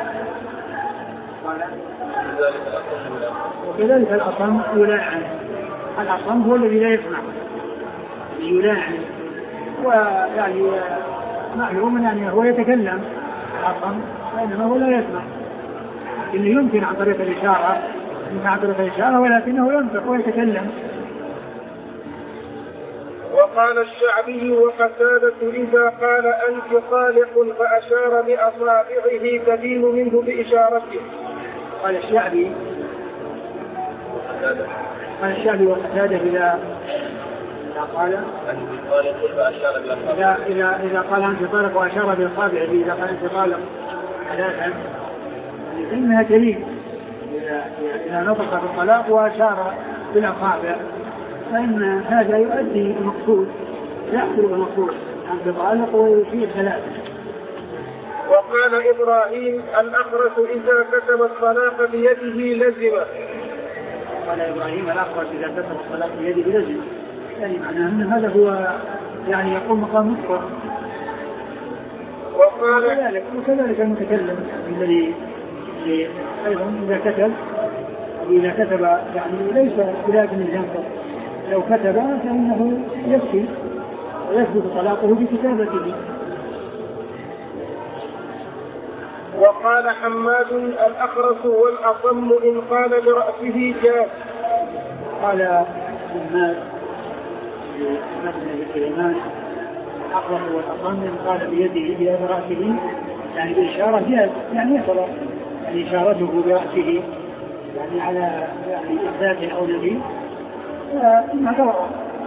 وكذلك الأصم يلاعن، الأصم هو الذي لا يسمع يلاعن، ويعني معلوم يعني هو يتكلم الأصم بينما هو لا يسمع، إنه يمكن عن طريق الإشارة يمكن عن طريق الإشارة ولكنه ينطق ويتكلم. وقال الشعبي وقتادة إذا قال أنت طالق فأشار بأصابعه تبين منه بإشارته. قال الشعبي قال الشعبي وقتادة إذا قال أنت طالق فأشار بأصابعه إذا إذا قال أنت طالق وأشار بأصابعه إذا قال أنت طالق ثلاثا إنها كريم، إذا نطق بالطلاق وأشار بالأصابع فإن هذا يؤدي المقصود يحصل المقصود عن طالق ويشير ثلاثة. وقال إبراهيم الأخرس إذا كتب الطلاق بيده لزمه. قال إبراهيم الأخرس إذا كتب الطلاق بيده لزمه، يعني معناه أن هذا هو يعني يقوم مقام مطلق. وقال وكذلك, وكذلك المتكلم الذي أيضا إذا كتب إذا كتب يعني ليس بلازم الجنطة، لو كتب فإنه يكفي ويثبت طلاقه بكتابته. وقال حماد الأخرس والأصم إن قال لرأسه جاء. قال حماد بن سليمان الأخرس والأصم إن قال بيده بيد رأسه يعني بإشارة جاء يعني يصل يعني إشارته برأسه يعني على يعني إثبات أو نبي ثم قرأ.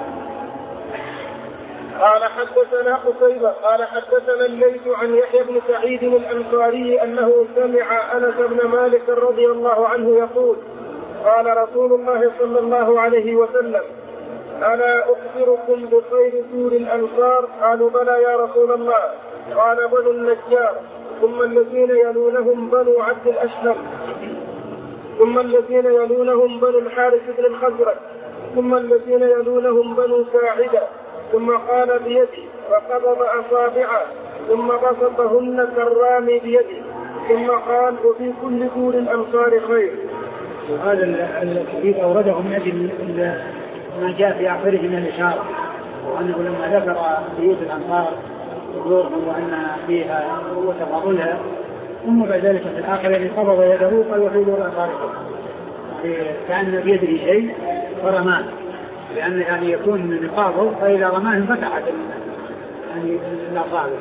قال حدثنا قتيبة قال حدثنا الليث عن يحيى بن سعيد الأنصاري أنه سمع أنس بن مالك رضي الله عنه يقول قال رسول الله صلى الله عليه وسلم ألا أخبركم بخير سور الأنصار؟ قالوا بلى يا رسول الله. قال بنو النجار ثم الذين يلونهم بنو عبد الأشهر ثم الذين يلونهم بنو الحارث بن الخزرج ثم الذين يلونهم بنو ساعدة ثم قال بيدي فقبض أصابعه ثم بسطهن كالرامي بيدي ثم قال وفي كل دور الأنصار خير. وهذا الحديث أورده من أجل ما جاء في آخره من الإشارة وأنه لما ذكر بيوت الأنصار ودورهم وأن فيها وتفاضلها ثم بعد ذلك في الآخر يعني قبض يده قال وفي دور الأنصار خير كأن بيده شيء فرماه لأن يعني يكون نقاضه فإذا رماه انفتحت يعني الأصابع.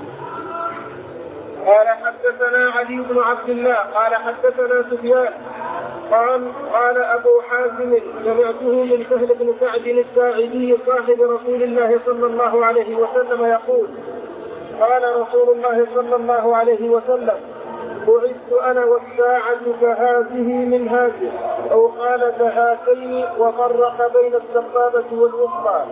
قال حدثنا علي بن عبد الله قال حدثنا سفيان قال قال أبو حازم سمعته من سهل بن سعد الساعدي صاحب رسول الله صلى الله عليه وسلم يقول قال رسول الله صلى الله عليه وسلم بعثت أنا والساعة كهذه من هذه أو قال كهاتين وفرق بين السبابة والوسطى.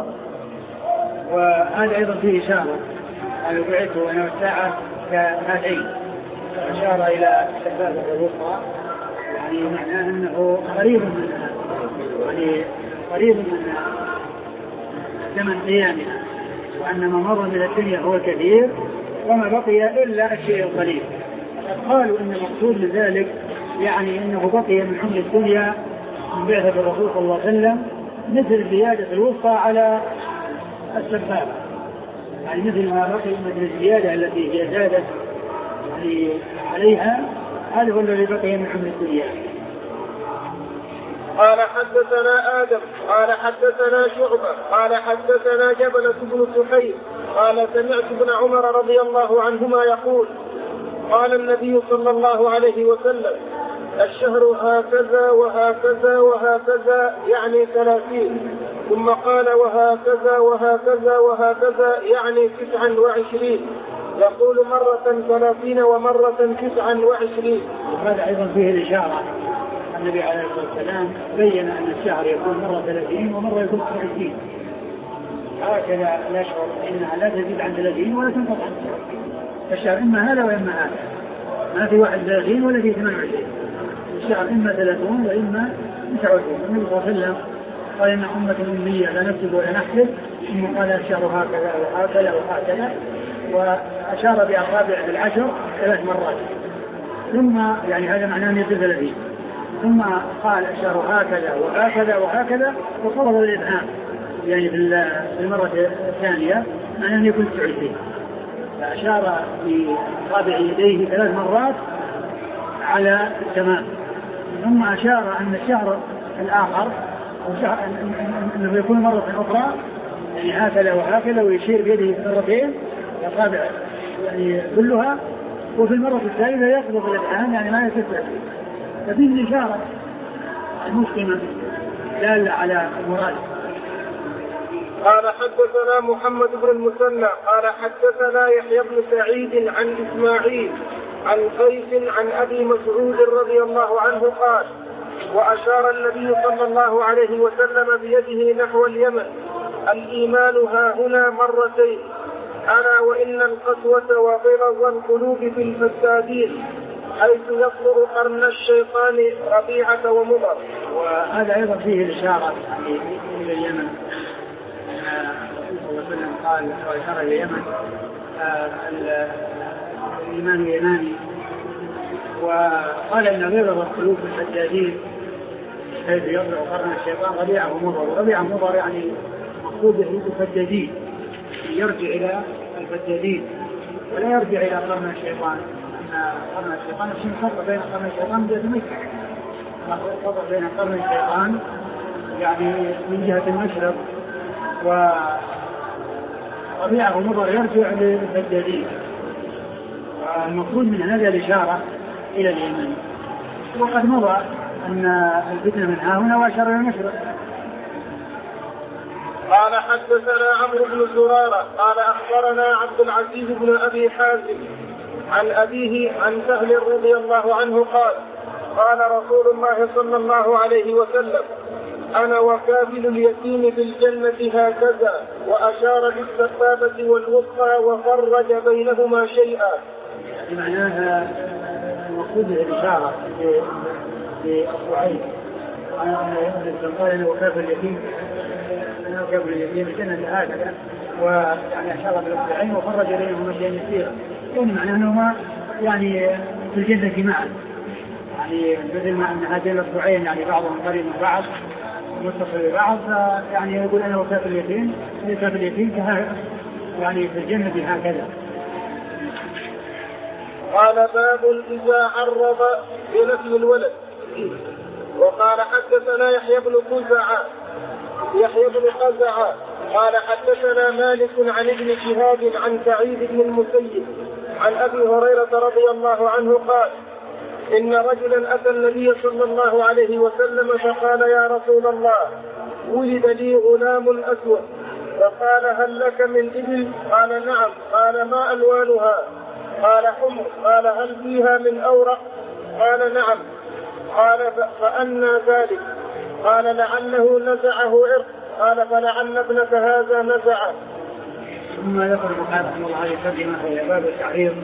وهذا أيضا فيه إشارة قال بعثت أنا والساعة كهاتين أشار إلى السبابة والوسطى يعني معناه أنه قريب منها يعني قريب من زمن قيامها وأن ما مر من الدنيا هو كثير وما بقي إلا الشيء القليل. قالوا إن المقصود من ذلك يعني إنه بقي من حمل الدنيا من بعثة الرسول صلى الله عليه وسلم مثل زيادة الوسطى على السبابة يعني مثل ما بقي مثل الزيادة التي هي زادت يعني عليها هذا هو الذي بقي من حمل الدنيا. قال حدثنا آدم قال حدثنا شعبة قال حدثنا جبلة بن سحيم قال سمعت ابن عمر رضي الله عنهما يقول قال النبي صلى الله عليه وسلم الشهر هكذا وهكذا وهكذا يعني ثلاثين ثم قال وهكذا وهكذا وهكذا يعني تسعا وعشرين يقول مرة ثلاثين ومرة تسعا وعشرين. وهذا أيضا فيه الإشارة النبي عليه الصلاة والسلام بين أن الشهر يكون مرة ثلاثين ومرة يكون ثلاثين هكذا الأشهر إنها لا تزيد عن ثلاثين ولا تنقص عن ثلاثين الشهر إما هذا وإما هذا ما في واحد ثلاثين ولا في ثمان وعشرين الشهر إما ثلاثون وإما تسعة وعشرين. النبي صلى الله عليه وسلم قال إن أمة أمية لا نكتب ولا نحسب ثم قال الشهر هكذا وهكذا وهكذا وأشار بأصابعه العشر ثلاث مرات ثم يعني هذا معناه أن يصير ثلاثين ثم قال الشهر هكذا وهكذا وهكذا وقرب الإبهام يعني في المرة الثانية معناه أن يكون تسعة وعشرين فأشار بأصابع يديه ثلاث مرات على التمام ثم أشار أن الشهر الآخر أنه يكون مرة أخرى يعني هكذا وهكذا ويشير بيده مرتين الأصابع يعني كلها وفي المرة الثالثة يقبض الإبهام يعني ما يتسع ففيه إشارة المسلمة دالة على المراد. قال حدثنا محمد بن المثنى قال حدثنا يحيى بن سعيد عن إسماعيل عن قيس عن أبي مسعود رضي الله عنه قال وأشار النبي صلى الله عليه وسلم بيده نحو اليمن الإيمان ها هنا مرتين أنا وإن القسوة وغلظ القلوب في الفسادين حيث يصدر قرن الشيطان ربيعة ومضر. وهذا أيضا فيه الإشارة إلى اليمن صلى الله عليه وسلم قال وأشار إلى اليمن الإيمان اليماني. وقال إن غلظ القلوب الحجاجين حيث يضع قرن الشيطان ربيعه مضر. ربيعه مضر يعني مقصود الفجاجين، يرجع إلى الفجاجين ولا يرجع إلى قرن الشيطان. أن قرن الشيطان الشيء فرق بين قرن الشيطان وجهة مكة، فرق بين قرن الشيطان يعني من جهة المشرق، وربيعه مضر يرجع للفجاجين. المقصود من هذا الإشارة إلى اليمن. وقد مضى أن الفتنة من ها هنا وأشار إلى المشرق. قال حدثنا عمرو بن زرارة قال أخبرنا عبد العزيز بن أبي حازم عن أبيه عن سهل رضي الله عنه قال قال رسول الله صلى الله عليه وسلم أنا وكافل اليتيم في الجنة هكذا، وأشار بالسبابة والوسطى وفرج بينهما شيئا. معناها المقصود الإشارة لأصبعين. قال أنا وكافل اليتيم أنا وكافل اليتيم في الجنة هكذا، ويعني أشار بالأصبعين وفرج بينهما شيئا يسيرا. يعني معناه أنهما يعني في الجنة معا، يعني بدل ما أن هذين الأصبعين يعني بعضهم قريب من بعض متصل ببعض، يعني يقول أنا وكافل اليتيم كافل اليتيم يعني في الجنة هكذا. قال باب إذا عرض بنفي الولد. وقال حدثنا يحيى بن قزعة يحيى بن قزعة قال حدثنا مالك عن ابن شهاب عن سعيد بن المسيب عن أبي هريرة رضي الله عنه قال إن رجلا أتى النبي صلى الله عليه وسلم فقال يا رسول الله ولد لي غلام أسود، فقال هل لك من إبل؟ قال نعم. قال ما ألوانها؟ قال حمر. قال هل فيها من أورق؟ قال نعم. قال فأنى ذلك؟ قال لعله نزعه عرق. قال فلعل ابنك هذا نزعه. ثم ذكر البخاري رحمه الله هذه الترجمة في باب التعريض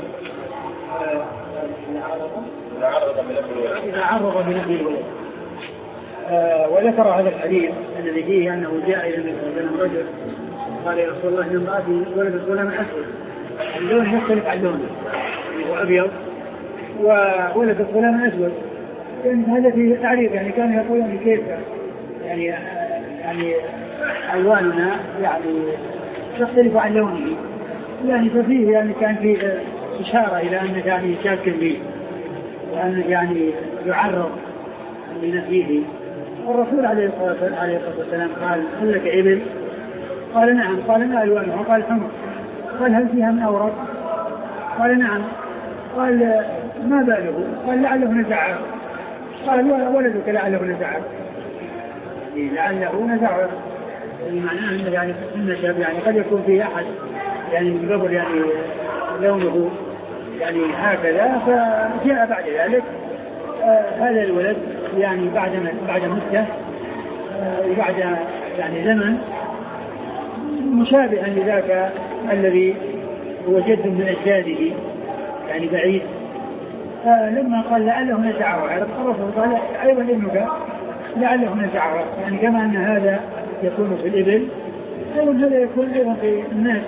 إذا عرض بنفي الولد. وذكر هذا الحديث الذي فيه أنه جاء إلى النبي صلى الله عليه وسلم رجل قال يا رسول الله إن امرأتي ولدت غلاما أسود، اللون يختلف عن لونه، هو أبيض وولدت غلاما أسود. يعني هذا فيه تعريف، يعني كان يقول يعني كيف يعني يعني ألواننا يعني تختلف عن لونه، يعني ففيه يعني كان فيه إشارة إلى أنه يعني شاك به وأنه يعني يعرض لنفيه. والرسول عليه الصلاة والسلام قال هل لك إبل؟ قال نعم. قال ما ألوانها؟ قال حمر. قال هل فيها من أورق؟ قال نعم. قال ما باله؟ قال لعله نزعه. قال ولدك لعله نزعه، لعله نزعه يعني معناه أنه يعني النسب يعني قد يكون فيه أحد يعني من قبل يعني لونه يعني هكذا، فجاء بعد ذلك آه هذا الولد يعني بعد بعد مدة آه بعد يعني زمن مشابها لذاك الذي هو جد من أجداده يعني بعيد. فلما قال لعله نزعه عرق، الرسول قال أيضا ابنك لعله نزعه، يعني كما أن هذا يكون في الإبل أيضا هذا يكون أيضا في الناس.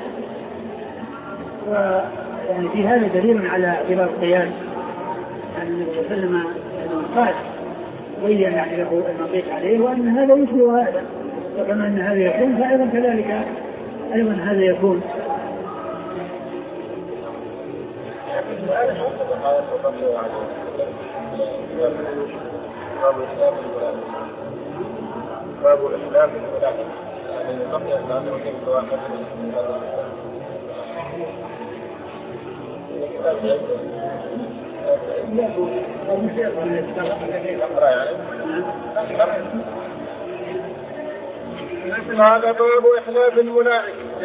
ويعني في هذا دليل على اعتبار القياس، أن النبي صلى الله عليه وسلم قال بين يعني له المنطق عليه وأن هذا يشبه هذا، وكما أن هذا يكون فأيضا كذلك أيضا هذا يكون. باب الإسلام والعقل يعني بقي الإسلام وكيف واحد من هذا قال باب إحلاف المناعم.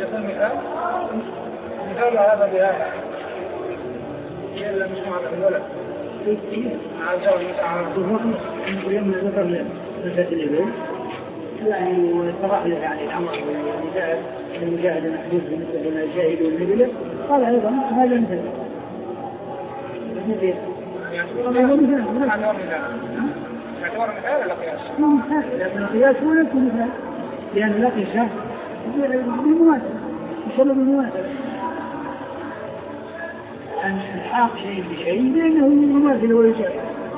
مثال هذا بهذا إلا مش معنى الولد مع زوج متعارض لما ذكر صفة الإبل يعني وصراح له يعني الأمر والمجاهد المجاهد المحدود بالنسبة لما يشاهد والنبلة قال أيضا هذا مثل مثل يعتبر مثال ولا قياس؟ لكن القياس هو نفسه مثال، لأن لا قياس بالمماثلة يشبه بالمماثلة. أن الحاق شيء بشيء لأنه مماثل ويشابه.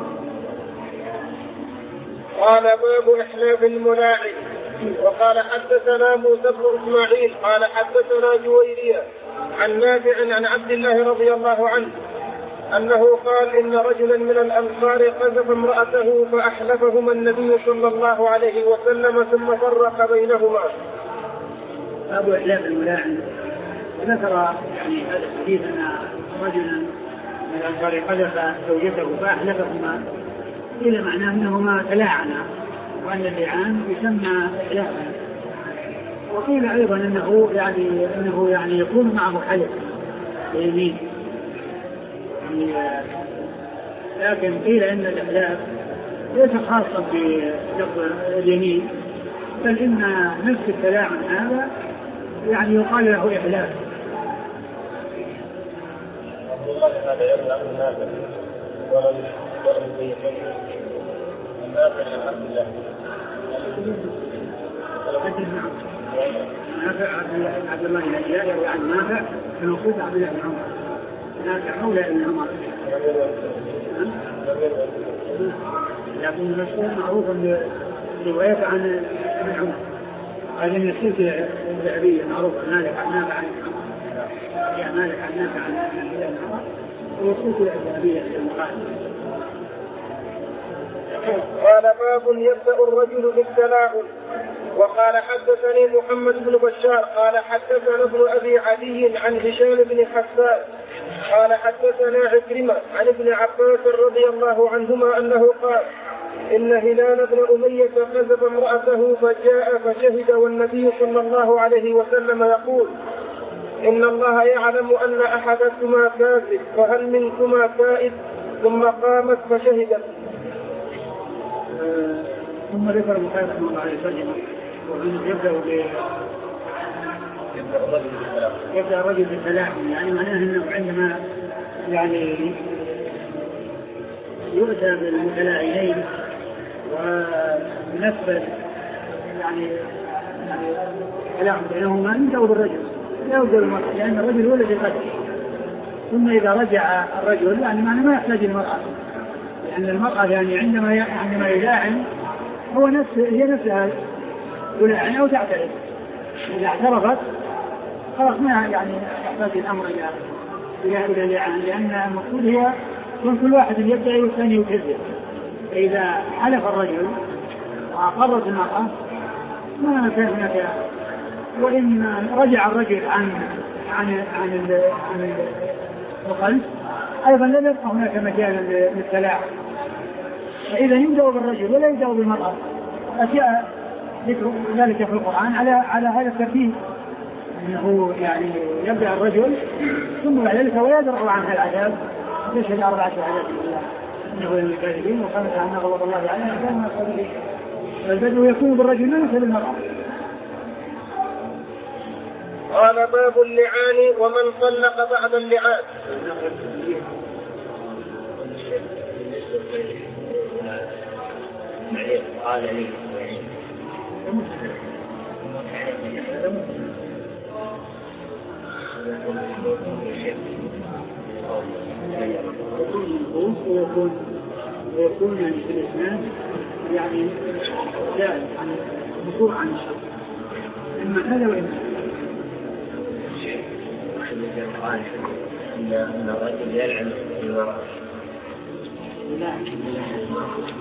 قال باب إحلاف الملاعب. وقال حدثنا موسى بن إسماعيل قال حدثنا جويرية عن نافع عن عبد الله رضي الله عنه أنه قال إن رجلا من الأنصار قذف امرأته فأحلفهما النبي صلى الله عليه وسلم ثم فرق بينهما. باب إحلاف الملاعب. ذكر يعني هذا الحديث أن رجلا من الأنصار قذف زوجته فأحلفهما إلى معناه أنهما تلاعنا وأن اللعان يسمى إحلافا. وقيل أيضا أنه يعني أنه يعني يكون معه حلف يمين، لكن قيل أن الإحلاف ليس خاصا بلفظ اليمين، بل إن نفس التلاعن هذا يعني يقال له إحلاف. نافع عبد الله الأجيال يروي عن نافع فنقول عبد الله بن عمر، نافع مولى ابن عمر، لكن المشهور معروف برواية عن ابن عمر. هذه من السلسلة الذهبية معروفة، مالك عن نافع عن يا مالك عن نافع عن ابن عمر، هي السلسلة الذهبية المقال. قال باب يبدأ الرجل بالتلاعن. وقال حدثني محمد بن بشار قال حدثنا ابن أبي عدي عن هشام بن حسان قال حدثنا عكرمة عن ابن عباس رضي الله عنهما أنه قال إن هلال بن أمية قذف امرأته فجاء فشهد والنبي صلى الله عليه وسلم يقول إن الله يعلم أن أحدكما كاذب فهل منكما تائب؟ ثم قامت فشهدت. ثم ذكر البخاري رحمه الله عليه وسلم وأنه يبدأ ب يبدأ الرجل بالتلاعن، يعني معناه أنه عندما يعني يؤتى بالمتلاعنين ونفذ يعني التلاعن بينهما يبدأ بالرجل لا يبدأ بالمرأة، لأن الرجل هو الذي قتل. ثم إذا رجع الرجل يعني معناه ما يحتاج المرأة، لأن المرأة يعني عندما عندما يلاعن هو نفس هي نفسها تلاعن أو تعترف، إذا اعترفت خلاص ما يعني يحتاج الأمر إلى إلى إلى اللعان، لأن المقصود هي يكون كل واحد يبدأ والثاني يكذب. فإذا حلف الرجل وأقرت المرأة ما كان هناك، وإن رجع الرجل عن عن عن عن القلب أيضا لم يبقى هناك مجال للتلاعب. فإذا يبدأ بالرجل ولا يبدأ بالمرأة، أشياء ذكر ذلك في القرآن على على هذا الترتيب، أنه يعني يبدأ الرجل ثم بعد ذلك ويدرأ عنها العذاب يشهد أربعة شهادات بالله إنه من الكاذبين وخمسة أن غضب الله عليه كان من الصادقين. فالبدء يكون بالرجل وليس بالمرأة. قال باب اللعان ومن طلق بعد اللعان. قال لي ويكون ويكون يعني في الإسلام يعني زائد عن الدخول عن الشرك، إما هذا وإما قال إن الرجل يلعن المرأة. لا